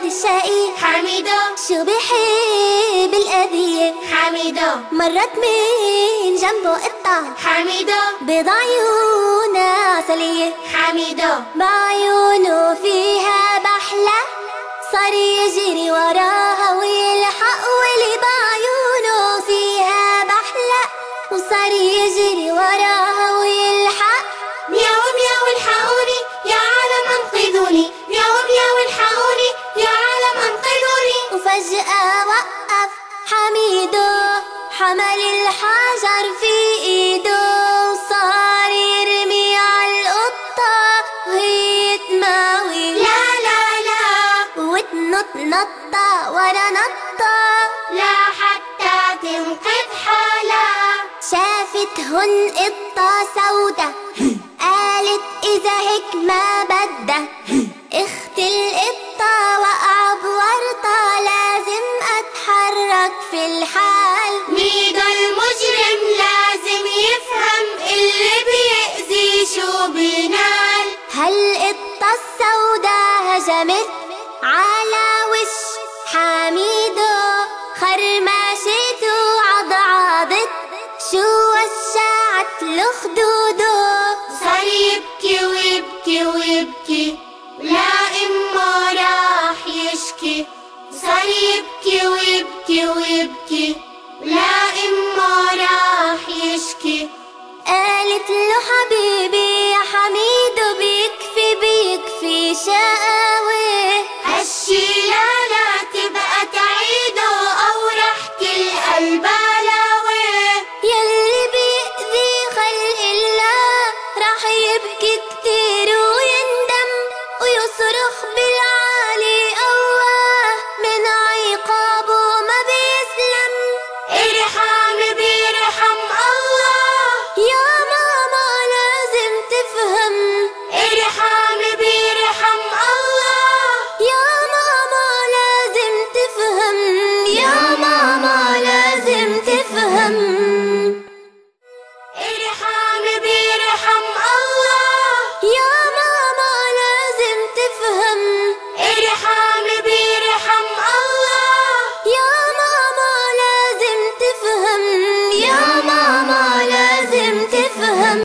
الشقي حميدو شو بيحب الأذية حميدو مرت من جنبه قطة حميدو بيض عيونها عسلية حميدو بعيونه فيها بحلة صار يجري وراها ويلحق واللي بعيونه فيها بحلة وصار يجري وراها ويلحق مياو مياو الحقوني يا عالم انقذوني مياو مياو الحقوني يا عالم انقذوني وفجأة وقف حميدو حمل الحجر في ايده وصار يرمي عالقطة وهي تماوي لا لا لا وتنط نطة ورا نطة لا حتى تنقذ حالها شافتهن قطة سودا قالت إذا هيك ما بدها اخت القطة وقع بورطة لازم أتحرك في الحال ميدو المجرم لازم يفهم اللي بيأذي شو بينال هالقطة السودا هجمت على وش حميدو خرمشته وعضعضت شو وشعت له خدوده صار يبكي ويبكي ويبكي لا إمه راح يشكي صار يبكي ويبكي ويبكي لا إمه راح يشكي قالت له حبيبي يا حميدو بيكفي بيكفي شقى